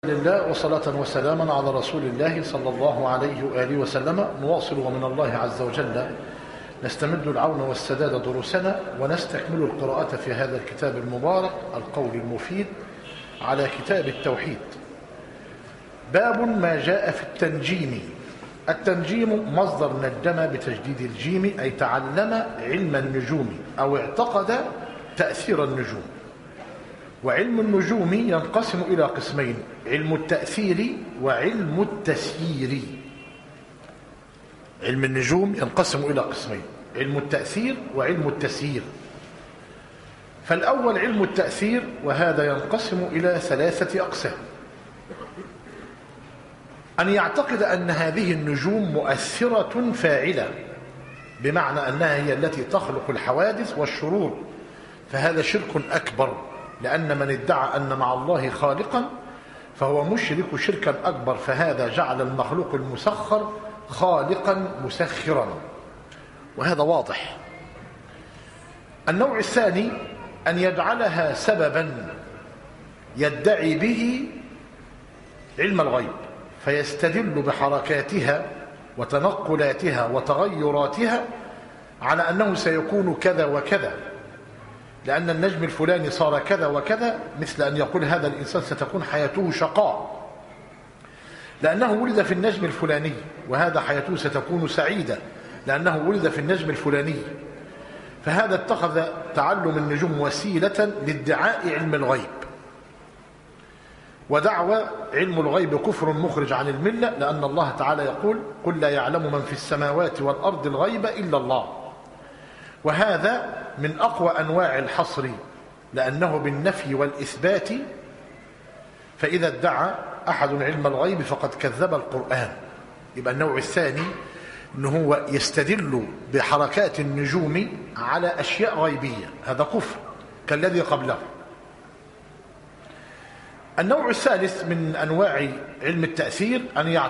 لله وصلاة وسلاما على رسول الله صلى الله عليه وآله وسلم. نواصل ومن الله عز وجل نستمد العون والسداد دروسنا ونستكمل القراءة في هذا الكتاب المبارك القول المفيد على كتاب التوحيد. باب ما جاء في التنجيم. التنجيم مصدر نجم بتجديد الجيم، أي تعلم علم النجوم أو اعتقد تأثير النجوم. وعلم النجوم ينقسم إلى قسمين: علم التأثير وعلم التسيير. علم النجوم ينقسم إلى قسمين: علم التأثير وعلم التسيير. فالأول علم التأثير، وهذا ينقسم إلى 3 أقسام: أن يعتقد أن هذه النجوم مؤثرة فاعلة، بمعنى أنها هي التي تخلق الحوادث والشرور، فهذا شرك أكبر، لأن من ادعى أن مع الله خالقا فهو مشرك شركا أكبر، فهذا جعل المخلوق المسخر خالقا مسخرا، وهذا واضح. النوع الثاني أن يجعلها سببا يدعي به علم الغيب، فيستدل بحركاتها وتنقلاتها وتغيراتها على أنه سيكون كذا وكذا، لأن النجم الفلاني صار كذا وكذا، مثل أن يقول هذا الإنسان ستكون حياته شقاء لأنه ولد في النجم الفلاني، وهذا حياته ستكون سعيدة لأنه ولد في النجم الفلاني. فهذا اتخذ تعلم النجوم وسيلة لادعاء علم الغيب، ودعوى علم الغيب كفر مخرج عن الملة، لأن الله تعالى يقول: قل لا يعلم من في السماوات والأرض الغيب إلا الله. وهذا من أقوى أنواع الحصر، لأنه بالنفي والإثبات، فإذا ادعى أحد علم الغيب فقد كذب القرآن. يبقى النوع الثاني أنه هو يستدل بحركات النجوم على أشياء غيبية، هذا كفر كالذي قبله. النوع الثالث من أنواع علم التأثير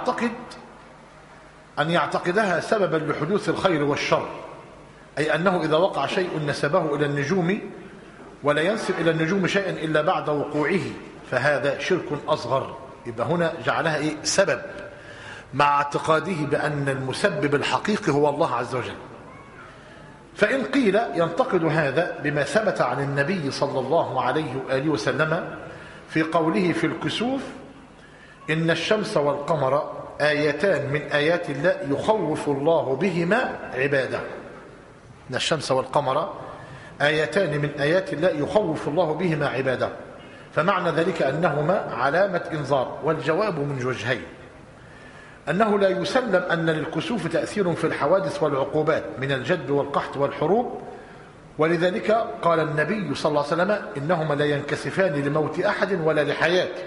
أن يعتقدها سببا لحدوث الخير والشر، أي أنه إذا وقع شيء نسبه إلى النجوم، ولا ينسب إلى النجوم شيئا إلا بعد وقوعه، فهذا شرك أصغر. يبقى هنا جعلها سبب، مع اعتقاده بأن المسبب الحقيقي هو الله عز وجل. فإن قيل ينتقد هذا بما ثبت عن النبي صلى الله عليه وآله وسلم في قوله في الكسوف: إن الشمس والقمر آيتان من آيات الله يخوف الله بهما عباده. إن الشمس والقمر آيتان من آيات الله يخوف الله بهما عباده، فمعنى ذلك أنهما علامة إنذار. والجواب من وجهين: أنه لا يسلم أن للكسوف تأثير في الحوادث والعقوبات من الجد والقحط والحروب، ولذلك قال النبي صلى الله عليه وسلم: إنهما لا ينكسفان لموت أحد ولا لحياته،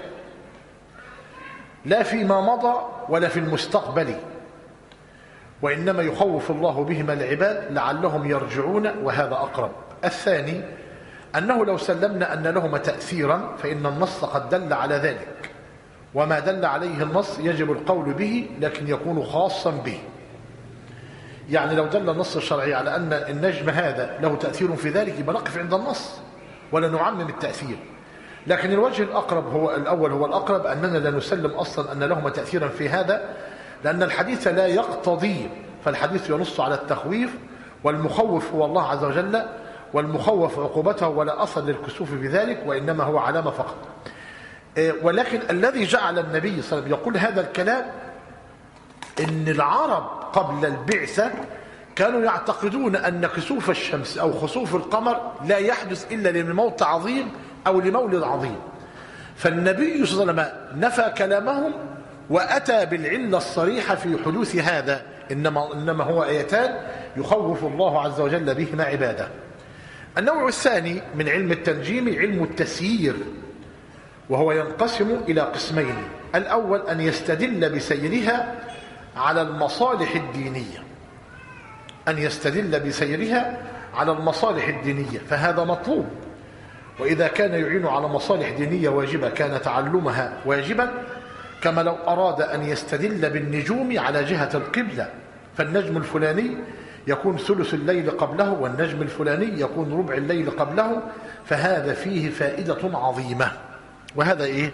لا فيما مضى ولا في المستقبل، وإنما يخوف الله بهما العباد لعلهم يرجعون، وهذا أقرب. الثاني أنه لو سلمنا أن لهما تأثيرا فإن النص قد دل على ذلك، وما دل عليه النص يجب القول به، لكن يكون خاصا به. يعني لو دل النص الشرعي على أن النجم هذا له تأثير في ذلك، يبقى نقف عند النص ولا نعمم التأثير. لكن الوجه الأقرب هو الأول، هو الأقرب، أننا لا نسلم أصلا أن لهما تأثيرا في هذا، لأن الحديث لا يقتضي، فالحديث ينص على التخويف، والمخوف هو الله عز وجل، والمخوف عقوبته، ولا أصل للكسوف في ذلك، وإنما هو علامة فقط. ولكن الذي جعل النبي صلى الله عليه وسلم يقول هذا الكلام إن العرب قبل البعثة كانوا يعتقدون أن كسوف الشمس أو خسوف القمر لا يحدث إلا لموت عظيم أو لمولد عظيم، فالنبي صلى الله عليه وسلم نفى كلامهم وأتى بالعلة الصريحة في حدوث هذا: إنما هو آيتان يخوف الله عز وجل بهما عباده. النوع الثاني من علم التنجيم علم التسيير، وهو ينقسم إلى قسمين: الأول أن يستدل بسيرها على المصالح الدينية، أن يستدل بسيرها على المصالح الدينية، فهذا مطلوب، وإذا كان يعين على مصالح دينية واجبة كان تعلمها واجبا، كما لو أراد أن يستدل بالنجوم على جهة القبلة، فالنجم الفلاني يكون ثلث الليل قبله، والنجم الفلاني يكون ربع الليل قبله، فهذا فيه فائدة عظيمة. وهذا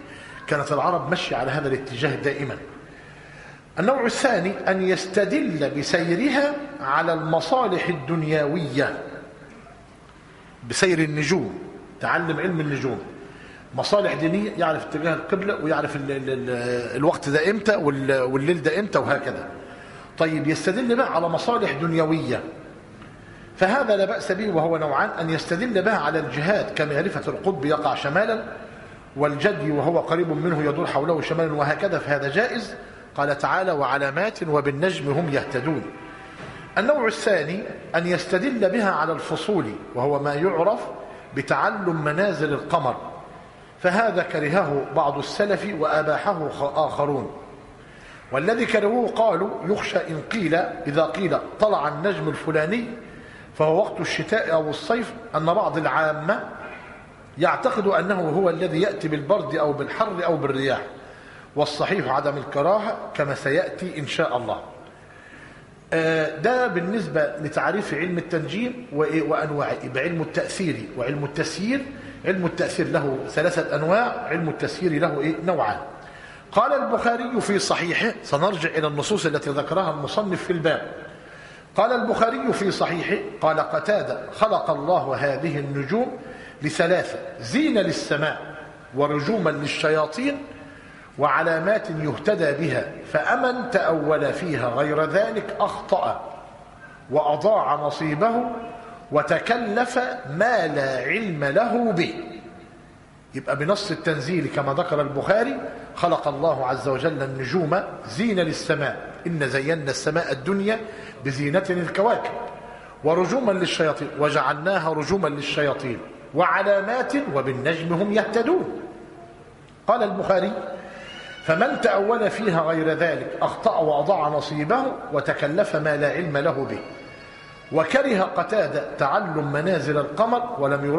كانت العرب مشي على هذا الاتجاه دائما. النوع الثاني أن يستدل بسيرها على المصالح الدنيوية، بسير النجوم، تعلم علم النجوم، مصالح دينية، يعرف اتجاه القبلة ويعرف الوقت ده امتى والليل ده امتى وهكذا. طيب يستدل بقى على مصالح دنيوية، فهذا لا بأس به، وهو نوعان: أن يستدل بها على الجهاد كمعرفة القطب يقع شمالا والجدي وهو قريب منه يدور حوله شمالا وهكذا، فهذا جائز. قال تعالى: وعلامات وبالنجم هم يهتدون. النوع الثاني أن يستدل بها على الفصول، وهو ما يعرف بتعلم منازل القمر، فهذا كرهه بعض السلف وأباحه آخرون، والذي كرهوه قالوا: يخشى إن قيل إذا قيل طلع النجم الفلاني فهو وقت الشتاء أو الصيف أن بعض العامة يعتقد أنه هو الذي يأتي بالبرد أو بالحر أو بالرياح، والصحيح عدم الكراهة كما سيأتي إن شاء الله. ده بالنسبة لتعريف علم التنجيم وأنواعه. بعلم التأثير وعلم التسيير. علم التأثير له 3 أنواع، علم التسيير له نوعان. قال البخاري في صحيحه، سنرجع إلى النصوص التي ذكرها المصنف في الباب. قال البخاري في صحيحه: قال قتادة: خلق الله هذه النجوم ل3: زينة للسماء، ورجوما للشياطين، وعلامات يهتدى بها، فأمن تأول فيها غير ذلك أخطأ وأضاع نصيبه وتكلف ما لا علم له به. يبقى بنص التنزيل كما ذكر البخاري: خلق الله عز وجل النجوم زينة للسماء، إن زينا السماء الدنيا بزينة الكواكب، ورجوما للشياطين، وجعلناها رجوما للشياطين، وعلامات وبالنجم هم يهتدون. قال البخاري: فمن تأول فيها غير ذلك أخطأ وأضاع نصيبه وتكلف ما لا علم له به. وكره قتادة تعلم منازل القمر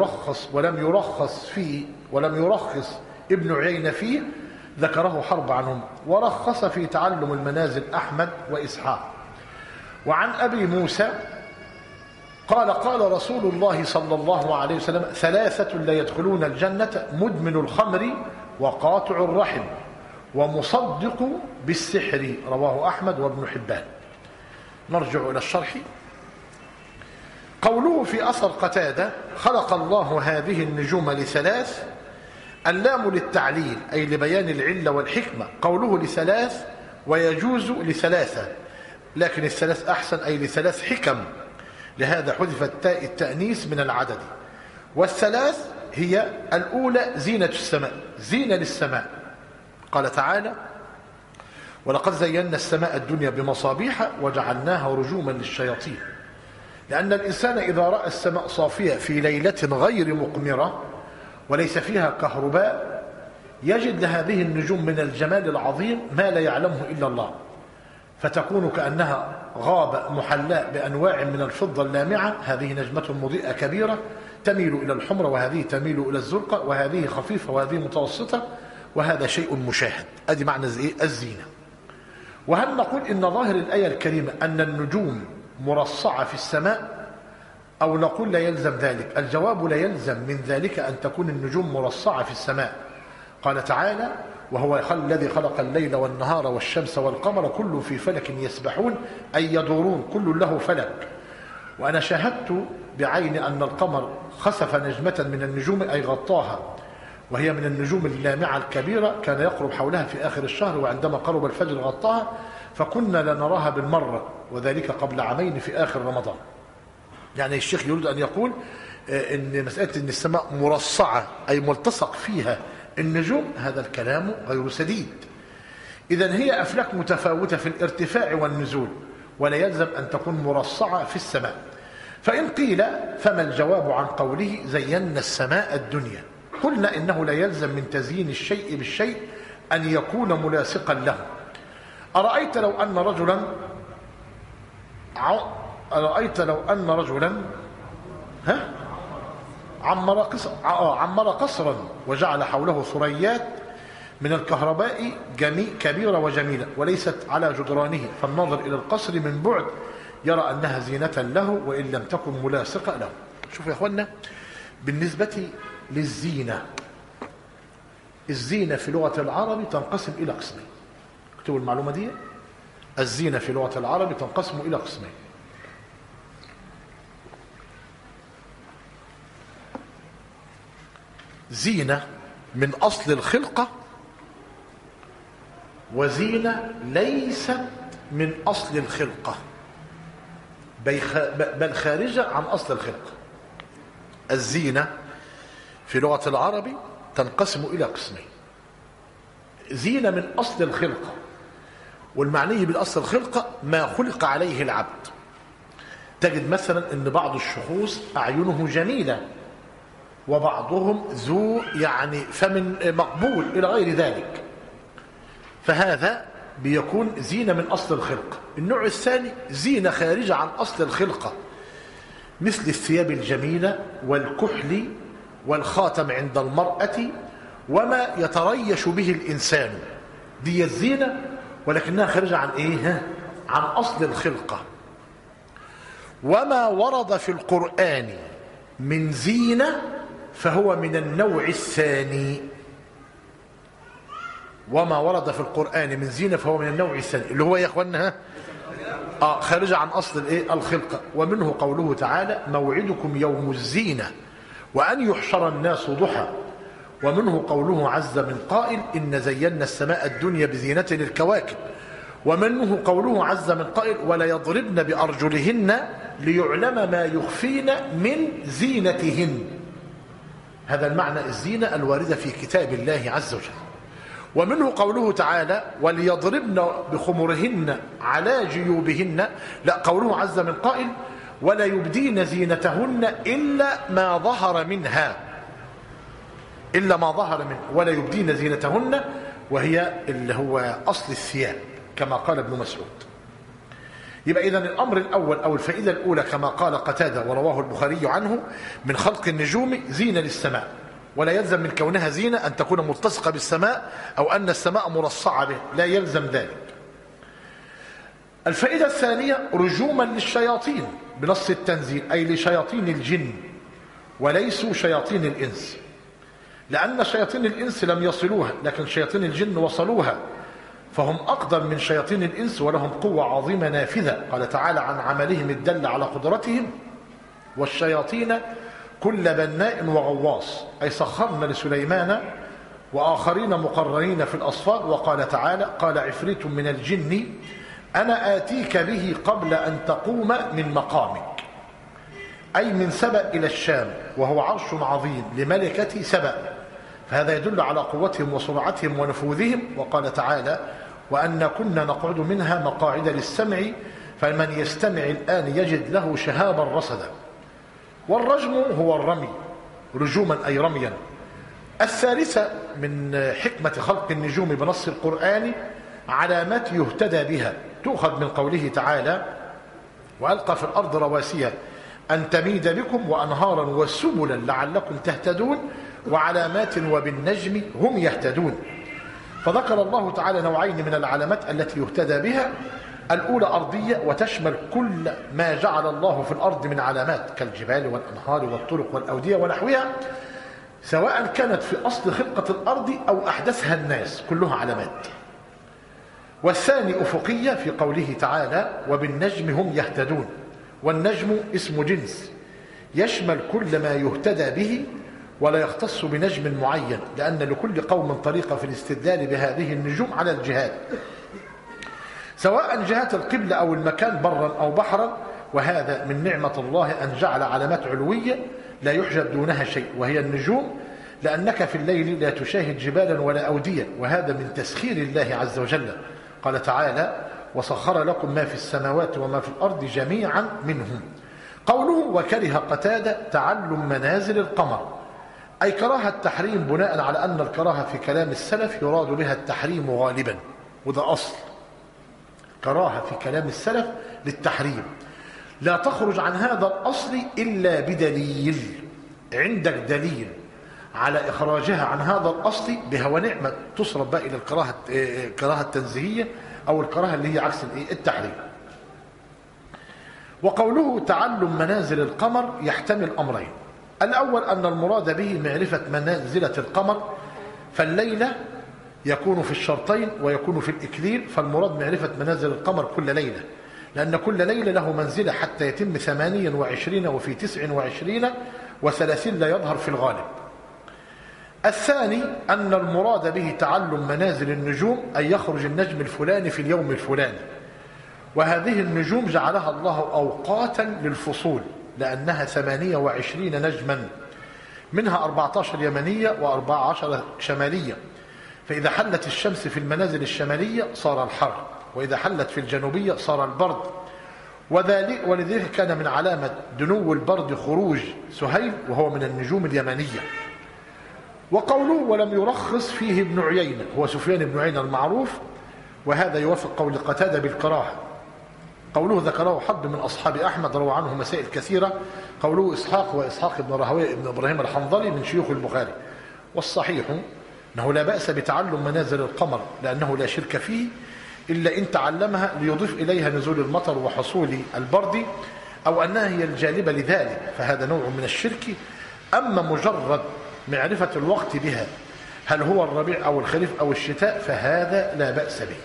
ولم يرخص ابن عيينة فيه، ذكره حرب عنهم، ورخص في تعلم المنازل أحمد وإسحاق. وعن أبي موسى قال: قال رسول الله صلى الله عليه وسلم: 3 لا يدخلون الجنة: مدمن الخمر، وقاطع الرحم، ومصدق بالسحر. رواه أحمد وابن حبان. نرجع إلى الشرح. قوله في أثر قتادة: خلق الله هذه النجوم ل3، اللام للتعليل أي لبيان العلة والحكمة. قوله ل3 ويجوز ل3، لكن ال3 أحسن، أي ل3 حكم، لهذا حذفت تاء التأنيث من العدد. وال3 هي الأولى زينة السماء، زينة للسماء. قال تعالى: ولقد زينا السماء الدنيا بمصابيح وجعلناها رجوما للشياطين. لأن الإنسان إذا رأى السماء صافية في ليلة غير مقمرة وليس فيها كهرباء، يجد لهذه النجوم من الجمال العظيم ما لا يعلمه إلا الله، فتكون كأنها غابة محلاة بأنواع من الفضة اللامعة. هذه نجمة مضيئة كبيرة تميل إلى الحمرة، وهذه تميل إلى الزرقاء، وهذه خفيفة، وهذه متوسطة، وهذا شيء مشاهد. أدي معنى الزينة. وهل نقول إن ظاهر الآية الكريمة أن النجوم مرصعة في السماء، أو نقول لا يلزم ذلك؟ الجواب: لا يلزم من ذلك أن تكون النجوم مرصعة في السماء. قال تعالى: وهو الذي خلق الليل والنهار والشمس والقمر كل في فلك يسبحون، أي يدورون، كل له فلك. وأنا شاهدت بعيني أن القمر خسف نجمة من النجوم، أي غطاها، وهي من النجوم اللامعة الكبيرة، كان يقرب حولها في آخر الشهر، وعندما قرب الفجر غطاها، فكنا لنراها بالمرة، وذلك قبل عامين في آخر رمضان. يعني الشيخ يريد أن يقول إن مسألة إن السماء مرصعة أي ملتصق فيها النجوم، هذا الكلام غير سديد. إذن هي أفلاك متفاوتة في الارتفاع والنزول، ولا يلزم أن تكون مرصعة في السماء. فإن قيل: فما الجواب عن قوله زينا السماء الدنيا؟ قلنا إنه لا يلزم من تزيين الشيء بالشيء أن يكون ملاصقا له. أرأيت لو أن رجلا عمر قصرا وجعل حوله ثريات من الكهرباء كبيرة وجميلة وليست على جدرانه، فالناظر إلى القصر من بعد يرى أنها زينة له وإن لم تكن ملاصقة له. شوفوا يا أخوانا، بالنسبة للزينة الزينة في لغة العرب تنقسم إلى قسمين. اكتبوا المعلومة دي. الزينة في لغة العرب تنقسم إلى قسمين. زينة من أصل الخلقة، وزينة ليست من أصل الخلقة بل خارجة عن أصل الخلقة. الزينة في لغة العرب تنقسم إلى قسمين: زينة من أصل الخلقة، والمعني بالأصل الخلقة ما خلق عليه العبد. تجد مثلا أن بعض الشخوص أعينه جميلة، وبعضهم ذو يعني فم مقبول إلى غير ذلك، فهذا بيكون زينة من أصل الخلقة. النوع الثاني زينة خارجة عن أصل الخلقة، مثل الثياب الجميلة والكحل والخاتم عند المرأة وما يتريش به الإنسان. دي الزينة ولكنها خارجة عن إيه؟ عن أصل الخلقة. وما ورد في القرآن من زينة فهو من النوع الثاني. وما ورد في القرآن من زينة فهو من النوع الثاني، اللي هو يا اخوانا خارج عن أصل الخلقة. ومنه قوله تعالى: موعدكم يوم الزينة وأن يحشر الناس ضحى. ومنه قوله عز من قائل: إن زينا السماء الدنيا بزينة الكواكب. ومنه قوله عز من قائل: ولا يضربن بأرجلهن ليعلم ما يخفين من زينتهن. هذا المعنى الزينة الواردة في كتاب الله عز وجل. ومنه قوله تعالى: وليضربن بخمرهن على جيوبهن. لا، قوله عز من قائل: ولا يبدين زينتهن إلا ما ظهر منها. إلا ما ظهر منها، ولا يبدين زينتهن، وهي اللي هو أصل الثياب كما قال ابن مسعود. يبقى إذن الأمر الأول أو الفائدة الأولى كما قال قتادة ورواه البخاري عنه: من خلق النجوم زينة للسماء، ولا يلزم من كونها زينة أن تكون ملتصقة بالسماء أو أن السماء مرصعة به، لا يلزم ذلك. الفائدة الثانية: رجوما للشياطين بنص التنزيل، أي لشياطين الجن وليسوا شياطين الإنس، لأن شياطين الإنس لم يصلوها، لكن شياطين الجن وصلوها، فهم أقدر من شياطين الإنس ولهم قوة عظيمة نافذة. قال تعالى عن عملهم الدل على قدرتهم: والشياطين كل بناء وغواص، أي سخرنا لسليمان وآخرين مقرنين في الأصفاد. وقال تعالى: قال عفريت من الجن أنا آتيك به قبل أن تقوم من مقامك، أي من سبأ إلى الشام، وهو عرش عظيم لملكة سبأ، فهذا يدل على قوتهم وسرعتهم ونفوذهم. وقال تعالى: وأن كنا نقعد منها مقاعد للسمع فمن يستمع الآن يجد له شهابا رصدا. والرجم هو الرمي، رجوما أي رميا. الثالثة من حكمة خلق النجوم بنص القرآن: علامات يهتدى بها، تؤخذ من قوله تعالى: وألقى في الأرض رواسي أن تميد بكم وأنهارا وسبلا لعلكم تهتدون وعلامات وبالنجم هم يهتدون. فذكر الله تعالى نوعين من العلامات التي يهتدى بها: الأولى أرضية وتشمل كل ما جعل الله في الأرض من علامات كالجبال والأنهار والطرق والأودية ونحوها، سواء كانت في أصل خلقة الأرض أو أحدثها الناس، كلها علامات. والثاني أفقية في قوله تعالى: وبالنجم هم يهتدون. والنجم اسم جنس يشمل كل ما يهتدى به ولا يختص بنجم معين، لأن لكل قوم طريقة في الاستدلال بهذه النجوم على الجهات، سواء جهات القبلة أو المكان، برا أو بحرا. وهذا من نعمة الله أن جعل علامات علوية لا يحجب دونها شيء، وهي النجوم، لأنك في الليل لا تشاهد جبالا ولا أودية، وهذا من تسخير الله عز وجل. قال تعالى: وسخر لكم ما في السماوات وما في الأرض جميعا منهم. قوله: وكره قتادة تعلم منازل القمر، أي كراهة التحريم، بناء على أن الكراهة في كلام السلف يراد بها التحريم غالبا، وده أصل كراهة في كلام السلف للتحريم، لا تخرج عن هذا الأصل إلا بدليل. عندك دليل على إخراجها عن هذا الأصل بها ونعمة، تصرف بقى إلى الكراهة التنزيهية أو الكراهة اللي هي عكس التحريم. وقوله تعلم منازل القمر يحتمل أمرين: الأول أن المراد به معرفة منازلة القمر فالليلة يكون في الشرطين ويكون في الإكليل، فالمراد معرفة منازل القمر كل ليلة، لأن كل ليلة له منزلة حتى يتم 28 وفي 29 و30 لا يظهر في الغالب. الثاني أن المراد به تعلم منازل النجوم، أن يخرج النجم الفلاني في اليوم الفلاني، وهذه النجوم جعلها الله أوقاتا للفصول لأنها 28 نجما، منها 14 يمنية و14 شمالية، فإذا حلت الشمس في المنازل الشمالية صار الحر، وإذا حلت في الجنوبية صار البرد، ولذلك كان من علامة دنو البرد خروج سهيل وهو من النجوم اليمنية. وقوله ولم يرخص فيه ابن عيينة، هو سفيان بن عيينة المعروف، وهذا يوافق قول قتادة بالكراهة. قوله ذكره حد من أصحاب أحمد روى عنه مسائل كثيرة. قوله إسحاق وإسحاق بن راهويه بن إبراهيم الحنظلي من شيوخ البخاري. والصحيح أنه لا بأس بتعلم منازل القمر لأنه لا شرك فيه، إلا إن تعلمها ليضيف إليها نزول المطر وحصول البرد، أو أنها هي الجالبة لذلك، فهذا نوع من الشرك. أما مجرد معرفة الوقت بها، هل هو الربيع أو الخريف أو الشتاء، فهذا لا بأس به.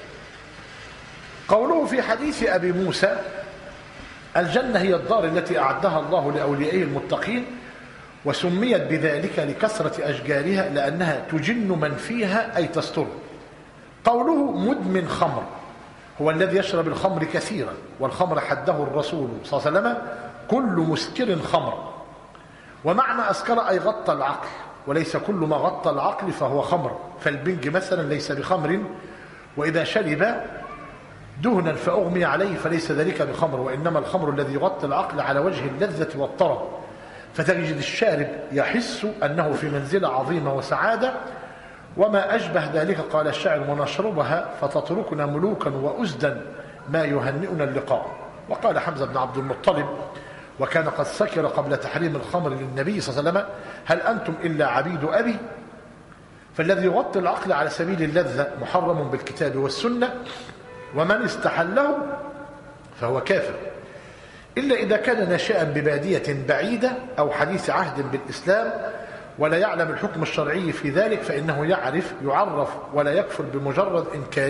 قوله في حديث أبي موسى الجنة هي الدار التي أعدها الله لأوليائه المتقين، وسميت بذلك لكثرة أشجارها لأنها تجن من فيها أي تستر. قوله مدمن خمر هو الذي يشرب الخمر كثيرا، والخمر حده الرسول صلى الله عليه وسلم كل مسكر خمر، ومعنى أسكر أي غطى العقل، وليس كل ما غطى العقل فهو خمر، فالبنج مثلا ليس بخمر، وإذا شرب دهنا فأغمي عليه فليس ذلك بخمر، وإنما الخمر الذي يغطي العقل على وجه اللذة والطرب، فتجد الشارب يحس أنه في منزلة عظيمة وسعادة. وما أشبه ذلك قال الشاعر ونشربها فتتركنا ملوكا وأزدا ما يهنئنا اللقاء. وقال حمزة بن عبد المطلب وكان قد سكر قبل تحريم الخمر للنبي صلى الله عليه وسلم هل أنتم إلا عبيد أبي؟ فالذي يغطي العقل على سبيل اللذة محرم بالكتاب والسنة، ومن استحله فهو كافر، إلا إذا كان ناشئا ببادية بعيدة أو حديث عهد بالإسلام ولا يعلم الحكم الشرعي في ذلك، فإنه يعرف ولا يكفر بمجرد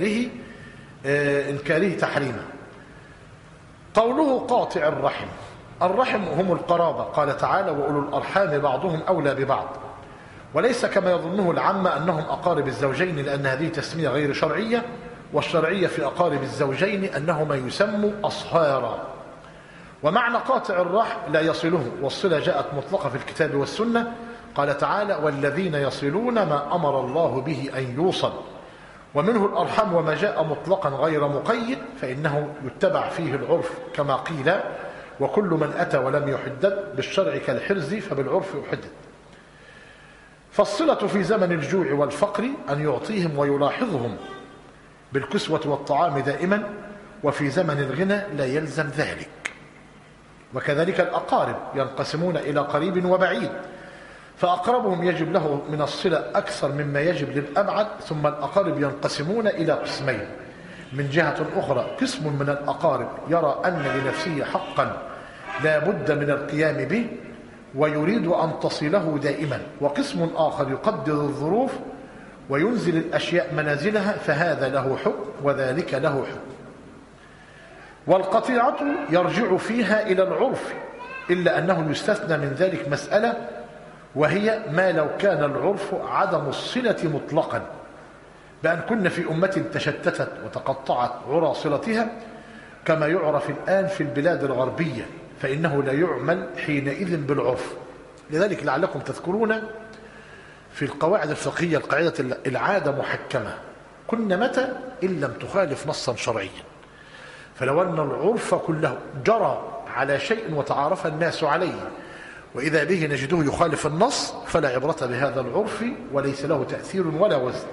إنكاره تحريمه. قوله قاطع الرحم، الرحم هم القرابة، قال تعالى وأولو الأرحام بعضهم أولى ببعض، وليس كما يظنه العامة أنهم أقارب الزوجين، لأن هذه تسمية غير شرعية، والشرعية في أقارب الزوجين أنهما يسموا أصهارا. ومعنى قاطع الرحم لا يصله، والصلة جاءت مطلقة في الكتاب والسنة، قال تعالى والذين يصلون ما أمر الله به أن يوصل، ومنه الأرحام وما جاء مطلقا غير مقيد فإنه يتبع فيه العرف كما قيل وكل من أتى ولم يحدد بالشرع كالحرز فبالعرف يحدد. فالصلة في زمن الجوع والفقر أن يعطيهم ويلاحظهم بالكسوة والطعام دائما، وفي زمن الغنى لا يلزم ذلك. وكذلك الأقارب ينقسمون إلى قريب وبعيد، فأقربهم يجب له من الصلة أكثر مما يجب للأبعد، ثم الأقارب ينقسمون إلى قسمين. من جهة أخرى قسم من الأقارب يرى أن لنفسه حقا لا بد من القيام به ويريد أن تصله دائما، وقسم آخر يقدر الظروف وينزل الأشياء منازلها، فهذا له حكم وذلك له حكم. والقطيعة يرجع فيها إلى العرف، إلا أنه يستثنى من ذلك مسألة، وهي ما لو كان العرف عدم الصلة مطلقا، بأن كنا في أمة تشتتت وتقطعت عرى صلتها كما يعرف الآن في البلاد الغربية، فإنه لا يعمل حينئذ بالعرف. لذلك لعلكم تذكرون في القواعد الفقهية القاعدة العادة محكمة، كنا متى إن لم تخالف نصا شرعيا، فلو أن العرف كله جرى على شيء وتعارف الناس عليه وإذا به نجده يخالف النص فلا عبرة بهذا العرف وليس له تأثير ولا وزن.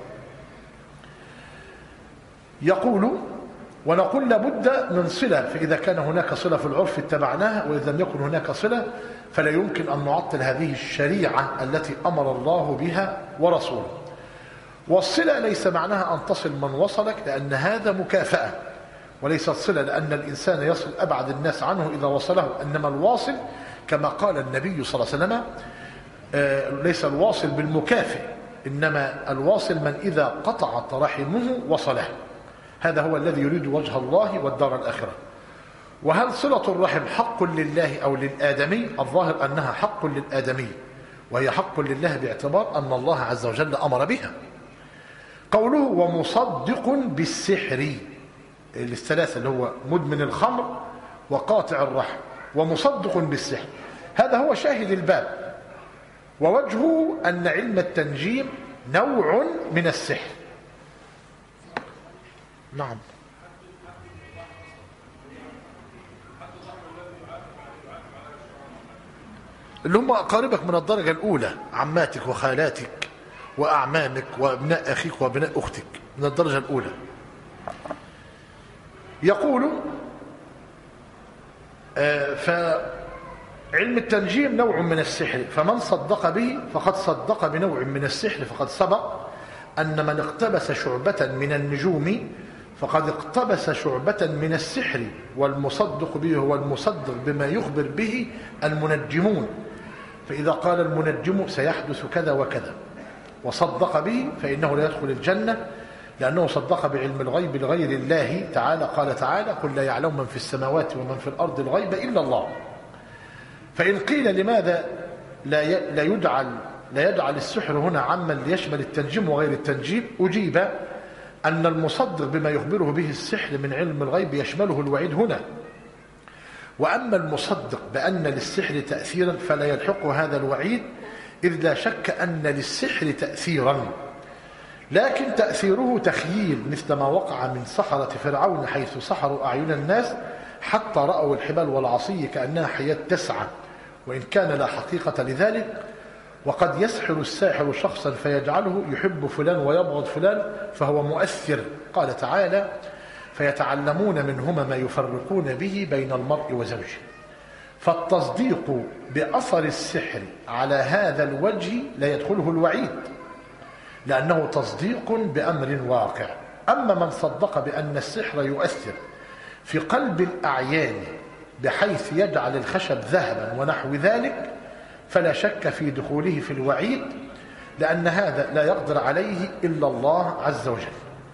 يقول ونقول لابد من صلة، فإذا كان هناك صلة في العرف اتبعناها، وإذا لم يكن هناك صلة فلا يمكن أن نعطل هذه الشريعة التي أمر الله بها ورسوله. والصلة ليس معناها أن تصل من وصلك، لأن هذا مكافأة، وليست صلة لأن الإنسان يصل أبعد الناس عنه إذا وصله، إنما الواصل كما قال النبي صلى الله عليه وسلم ليس الواصل بالمكافئ، إنما الواصل من إذا قطعت رحمه وصله، هذا هو الذي يريد وجه الله والدار الآخرة. وهل صلة الرحم حق لله أو للآدمي؟ الظاهر أنها حق للآدمي، وهي حق لله باعتبار أن الله عز وجل أمر بها. قوله ومصدق بالسحر، الثلاثة اللي هو مدمن الخمر وقاطع الرحم ومصدق بالسحر، هذا هو شاهد الباب. ووجهه أن علم التنجيم نوع من السحر. نعم. اللي هم أقاربك من الدرجة الأولى، عماتك وخالاتك وأعمامك وأبناء أخيك وأبناء أختك من الدرجة الأولى. يقول فعلم التنجيم نوع من السحر، فمن صدق به فقد صدق بنوع من السحر. فقد سبق أن من اقتبس شعبة من النجوم فقد اقتبس شعبة من السحر، والمصدق به هو المصدق بما يخبر به المنجمون. فإذا قال المنجم سيحدث كذا وكذا وصدق به فإنه لا يدخل الجنة، لأنه صدق بعلم الغيب لغير الله تعالى. قال تعالى قل لا يعلم من في السماوات ومن في الأرض الغيب إلا الله. فإن قيل لماذا لا يجعل السحر هنا عاما ليشمل التنجيم وغير التنجيم، أجيب أن المصدق بما يخبره به السحر من علم الغيب يشمله الوعيد هنا. وأما المصدق بأن للسحر تأثيرا فلا يلحق هذا الوعيد، إذ لا شك أن للسحر تأثيرا، لكن تأثيره تخييل، مثل ما وقع من سحرة فرعون حيث سحروا أعين الناس حتى رأوا الحبال والعصي كأنها حياة تسعى، وإن كان لا حقيقة لذلك. وقد يسحر الساحر شخصا فيجعله يحب فلان ويبغض فلان فهو مؤثر. قال تعالى فيتعلمون منهما ما يفرقون به بين المرء وزوجه. فالتصديق بأثر السحر على هذا الوجه لا يدخله الوعيد، لأنه تصديق بأمر واقع. أما من صدق بأن السحر يؤثر في قلب الأعيان بحيث يجعل الخشب ذهبا ونحو ذلك فلا شك في دخوله في الوعيد، لأن هذا لا يقدر عليه إلا الله عز وجل.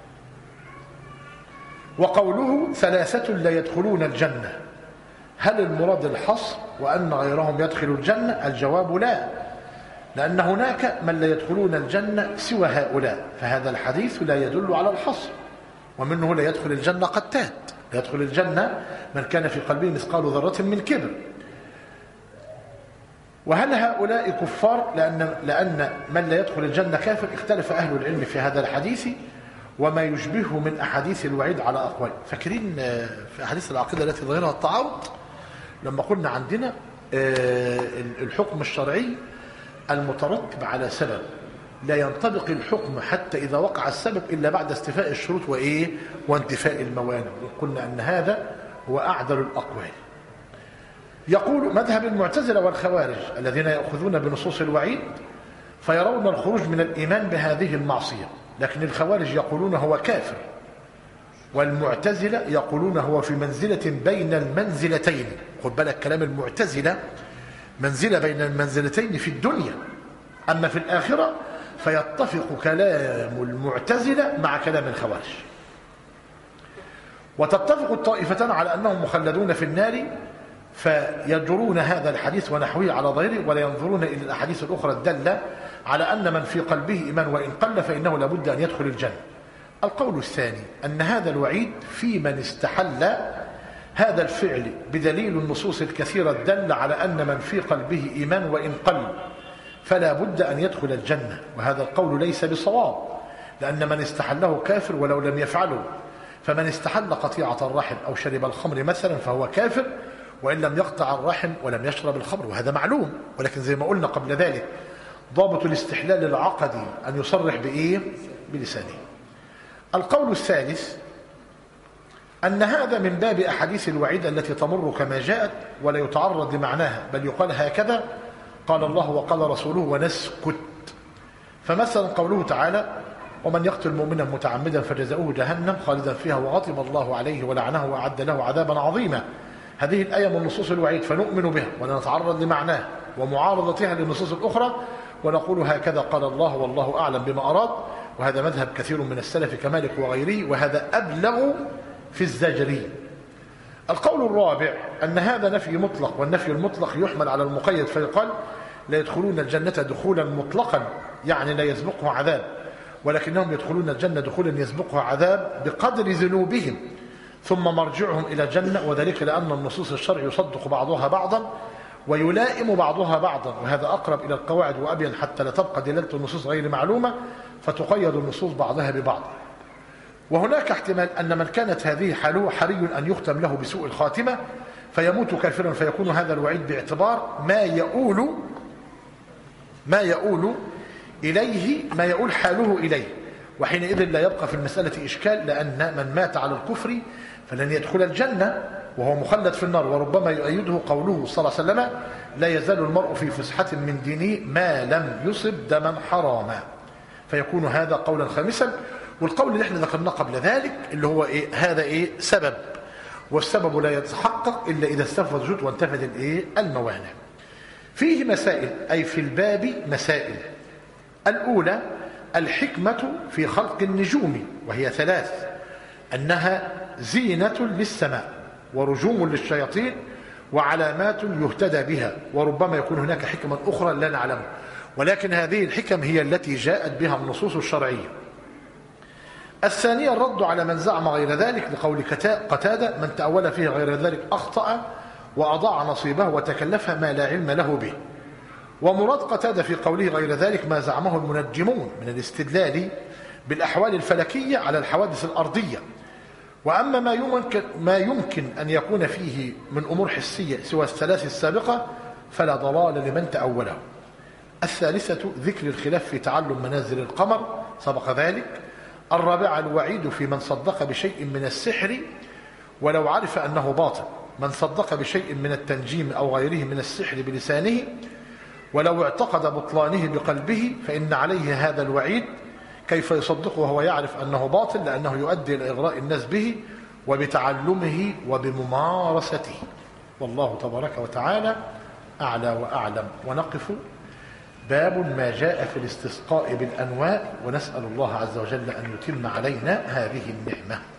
وقوله ثلاثة لا يدخلون الجنة، هل المراد الحصر وأن غيرهم يدخل الجنة؟ الجواب لا، لأن هناك من لا يدخلون الجنة سوى هؤلاء، فهذا الحديث لا يدل على الحصر. ومنه لا يدخل الجنة قتات، لا يدخل الجنة من كان في قلبه مثقال ذرة من كبر. وهل هؤلاء كفار؟ لأن من لا يدخل الجنة كافر. اختلف أهل العلم في هذا الحديث وما يشبهه من أحاديث الوعيد على أقوال. فاكرين في أحاديث العقيدة التي ظاهرها التعارض لما قلنا عندنا الحكم الشرعي المترتب على سبب لا ينطبق الحكم حتى إذا وقع السبب إلا بعد استيفاء الشروط وانتفاء الموانع. قلنا أن هذا هو أعدل الأقوال. يقول مذهب المعتزلة والخوارج الذين يأخذون بنصوص الوعيد فيرون الخروج من الإيمان بهذه المعصية، لكن الخوارج يقولون هو كافر، والمعتزلة يقولون هو في منزلة بين المنزلتين. خد بالك كلام المعتزلة منزلة بين المنزلتين في الدنيا، أما في الآخرة فيتفق كلام المعتزلة مع كلام الخوارج. وتتفق الطائفتان على أنهم مخلدون في النار، فيجرون هذا الحديث ونحوه على ظاهره ولا ينظرون إلى الأحاديث الأخرى الدالة على أن من في قلبه إيمان وإن قل فإنه لابد أن يدخل الجنة. القول الثاني أن هذا الوعيد في من استحل هذا الفعل بدليل النصوص الكثيرة الدالة على أن من في قلبه إيمان وإن قل فلا بد أن يدخل الجنة، وهذا القول ليس بصواب، لأن من استحله كافر ولو لم يفعله. فمن استحل قطيعة الرحم أو شرب الخمر مثلا فهو كافر وإن لم يقطع الرحم ولم يشرب الخمر، وهذا معلوم. ولكن زي ما قلنا قبل ذلك ضابط الاستحلال العقدي أن يصرح بإيه؟ بلسانه. القول الثالث أن هذا من باب أحاديث الوعيد التي تمر كما جاءت ولا يتعرض لمعناها، بل يقال هكذا قال الله وقال رسوله ونسكت. فمثلا قوله تعالى ومن يقتل مؤمنا متعمدا فجزاؤه جهنم خالدا فيها وغضب الله عليه ولعنه وأعد له عذابا عظيما. هذه الآية من نصوص الوعيد فنؤمن بها ولا نتعرض لمعناها ومعارضتها للنصوص الأخرى ونقول هكذا قال الله والله أعلم بما أراد، وهذا مذهب كثير من السلف كمالك وغيره، وهذا أبلغ في الزجري. القول الرابع أن هذا نفي مطلق، والنفي المطلق يحمل على المقيد، فيقال لا يدخلون الجنة دخولا مطلقا يعني لا يسبقه عذاب، ولكنهم يدخلون الجنة دخولا يسبقه عذاب بقدر ذنوبهم، ثم مرجعهم إلى الجنة، وذلك لأن النصوص الشرع يصدق بعضها بعضا ويلائم بعضها بعضا، وهذا أقرب إلى القواعد وأبين حتى لا تبقى دلالة النصوص غير معلومة فتقيد النصوص بعضها ببعض. وهناك احتمال أن من كانت هذه حاله حري أن يختم له بسوء الخاتمة فيموت كافرا، فيكون هذا الوعيد باعتبار ما يؤول حاله إليه، وحينئذ لا يبقى في المسألة إشكال، لأن من مات على الكفر فلن يدخل الجنة وهو مخلد في النار. وربما يؤيده قوله صلى الله عليه وسلم لا يزال المرء في فسحة من دينه ما لم يصب دما حراما، فيكون هذا قولا خامسا. والقول اللي احنا ذكرناه قبل ذلك اللي هو هذا سبب، والسبب لا يتحقق إلا إذا استفاد وجود وانتفد الموانع. فيه مسائل، أي في الباب مسائل. الأولى الحكمة في خلق النجوم، وهي ثلاث: أنها زينة للسماء، ورجوم للشياطين، وعلامات يهتدى بها، وربما يكون هناك حكمة أخرى لا نعلمها، ولكن هذه الحكم هي التي جاءت بها النصوص الشرعية. الثانية الرد على من زعم غير ذلك، لقول قتادة من تأول فيه غير ذلك أخطأ وأضاع نصيبه وتكلفها ما لا علم له به. ومراد قتادة في قوله غير ذلك ما زعمه المنجمون من الاستدلال بالأحوال الفلكية على الحوادث الأرضية. وأما ما يمكن أن يكون فيه من أمور حسية سوى الثلاث السابقة فلا ضلال لمن تأوله. الثالثة ذكر الخلاف في تعلم منازل القمر، سبق ذلك. الرابعة الوعيد في من صدق بشيء من السحر ولو عرف أنه باطل، من صدق بشيء من التنجيم أو غيره من السحر بلسانه ولو اعتقد بطلانه بقلبه فإن عليه هذا الوعيد، كيف يصدقه وهو يعرف أنه باطل، لأنه يؤدي إلى إغراء الناس به وبتعلمه وبممارسته. والله تبارك وتعالى أعلى وأعلم. ونقف باب ما جاء في الاستسقاء بالأنواء، ونسأل الله عز وجل أن يتم علينا هذه النعمة.